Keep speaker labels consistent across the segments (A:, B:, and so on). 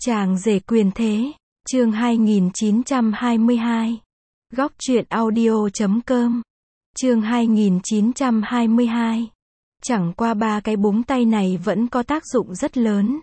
A: Chàng rể quyền thế, chương 2922. Góc truyện audio.com. Chương 2922. Chẳng qua ba cái búng tay này vẫn có tác dụng rất lớn.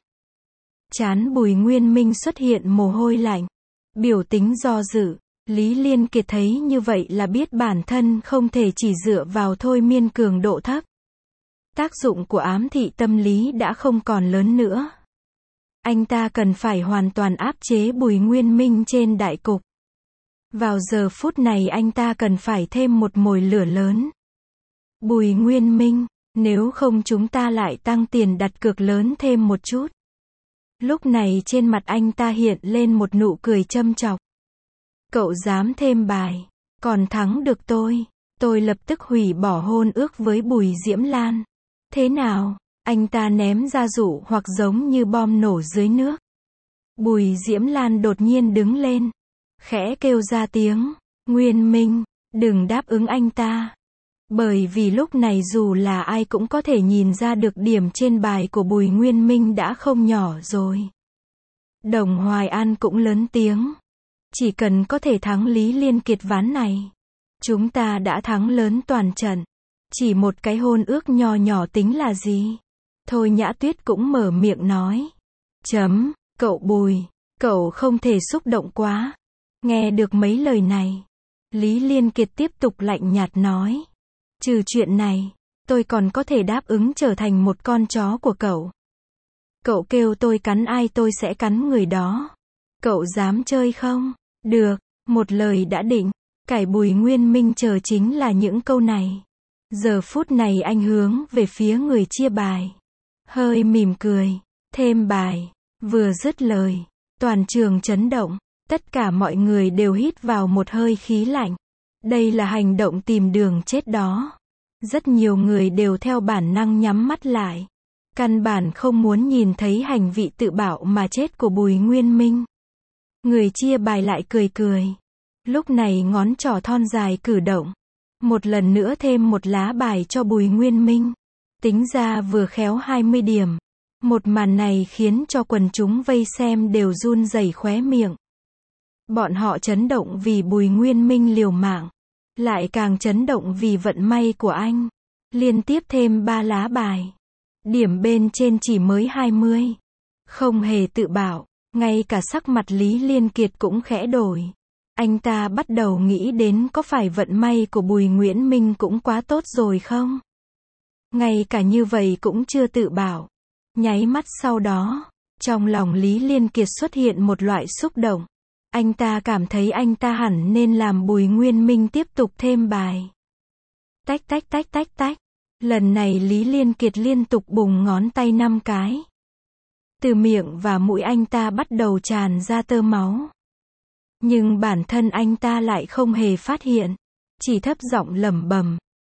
A: Trán Bùi Nguyên Minh xuất hiện mồ hôi lạnh, biểu tính do dự. Lý Liên Kiệt thấy như vậy là biết bản thân không thể chỉ dựa vào thôi miên cường độ thấp. Tác dụng của ám thị tâm lý đã không còn lớn nữa. Anh ta cần phải hoàn toàn áp chế Bùi Nguyên Minh trên đại cục. Vào giờ phút này anh ta cần phải thêm một mồi lửa lớn. Bùi Nguyên Minh, nếu không chúng ta lại tăng tiền đặt cược lớn thêm một chút. Lúc này trên mặt anh ta hiện lên một nụ cười châm chọc. Cậu dám thêm bài, còn thắng được tôi lập tức hủy bỏ hôn ước với Bùi Diễm Lan. Thế nào? Anh ta ném ra dụ hoặc giống như bom nổ dưới nước. Bùi Diễm Lan đột nhiên đứng lên, khẽ kêu ra tiếng, Nguyên Minh, đừng đáp ứng anh ta. Bởi vì lúc này dù là ai cũng có thể nhìn ra được điểm trên bài của Bùi Nguyên Minh đã không nhỏ rồi. Đồng Hoài An cũng lớn tiếng. Chỉ cần có thể thắng Lý Liên Kiệt ván này, chúng ta đã thắng lớn toàn trận. Chỉ một cái hôn ước nho nhỏ tính là gì? Thôi Nhã Tuyết cũng mở miệng nói. Cậu Bùi, cậu không thể xúc động quá. Nghe được mấy lời này, Lý Liên Kiệt tiếp tục lạnh nhạt nói. Trừ chuyện này, tôi còn có thể đáp ứng trở thành một con chó của cậu. Cậu kêu tôi cắn ai tôi sẽ cắn người đó. Cậu dám chơi không? Được, một lời đã định. Cải Bùi Nguyên Minh chờ chính là những câu này. Giờ phút này anh hướng về phía người chia bài, hơi mỉm cười, thêm bài. Vừa dứt lời, toàn trường chấn động, tất cả mọi người đều hít vào một hơi khí lạnh. Đây là hành động tìm đường chết đó. Rất nhiều người đều theo bản năng nhắm mắt lại. Căn bản không muốn nhìn thấy hành vi tự bạo mà chết của Bùi Nguyên Minh. Người chia bài lại cười cười. Lúc này ngón trỏ thon dài cử động. Một lần nữa thêm một lá bài cho Bùi Nguyên Minh. Tính ra vừa khéo 20 điểm. Một màn này khiến cho quần chúng vây xem đều run rẩy khóe miệng. Bọn họ chấn động vì Bùi Nguyên Minh liều mạng. Lại càng chấn động vì vận may của anh. Liên tiếp thêm 3 lá bài. Điểm bên trên chỉ mới 20. Không hề tự bảo. Ngay cả sắc mặt Lý Liên Kiệt cũng khẽ đổi. Anh ta bắt đầu nghĩ đến có phải vận may của Bùi Nguyễn Minh cũng quá tốt rồi không? Ngay cả như vậy cũng chưa tự bảo. Nháy mắt sau đó, trong lòng Lý Liên Kiệt xuất hiện một loại xúc động. Anh ta cảm thấy anh ta hẳn nên làm Bùi Nguyên Minh tiếp tục thêm bài. Tách tách tách tách tách. Lần này Lý Liên Kiệt liên tục bùng ngón tay 5 cái. Từ miệng và mũi anh ta bắt đầu tràn ra tơ máu. Nhưng bản thân anh ta lại không hề phát hiện. Chỉ thấp giọng lẩm bẩm.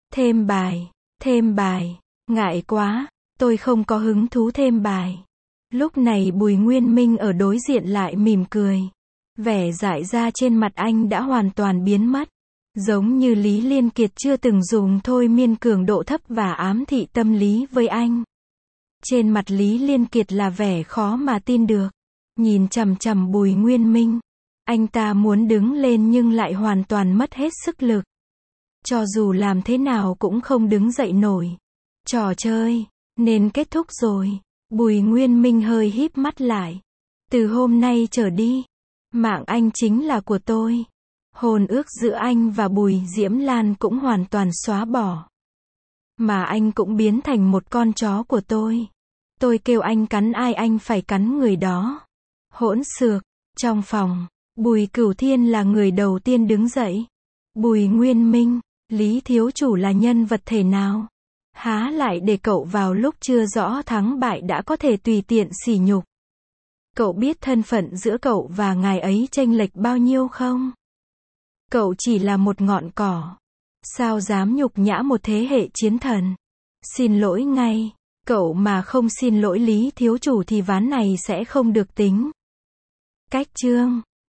A: Thêm bài, ngại quá, tôi không có hứng thú thêm bài. Lúc này Bùi Nguyên Minh ở đối diện lại mỉm cười. Vẻ dại ra trên mặt anh đã hoàn toàn biến mất. Giống như Lý Liên Kiệt chưa từng dùng thôi miên cường độ thấp và ám thị tâm lý với anh. Trên mặt Lý Liên Kiệt là vẻ khó mà tin được. Nhìn chằm chằm Bùi Nguyên Minh. Anh ta muốn đứng lên nhưng lại hoàn toàn mất hết sức lực. Cho dù làm thế nào cũng không đứng dậy nổi. Trò chơi nên kết thúc rồi. Bùi Nguyên Minh hơi híp mắt lại. Từ hôm nay trở đi, mạng anh chính là của tôi. Hôn ước giữa anh và Bùi Diễm Lan cũng hoàn toàn xóa bỏ. Mà anh cũng biến thành một con chó của tôi. Tôi kêu anh cắn ai anh phải cắn người đó. Hỗn xược. Trong phòng, Bùi Cửu Thiên là người đầu tiên đứng dậy. Bùi Nguyên Minh, Lý thiếu chủ là nhân vật thể nào? Há lại để cậu vào lúc chưa rõ thắng bại đã có thể tùy tiện sỉ nhục. Cậu biết thân phận giữa cậu và ngài ấy chênh lệch bao nhiêu không? Cậu chỉ là một ngọn cỏ. Sao dám nhục nhã một thế hệ chiến thần? Xin lỗi ngay. Cậu mà không xin lỗi Lý thiếu chủ thì ván này sẽ không được tính. Cách chương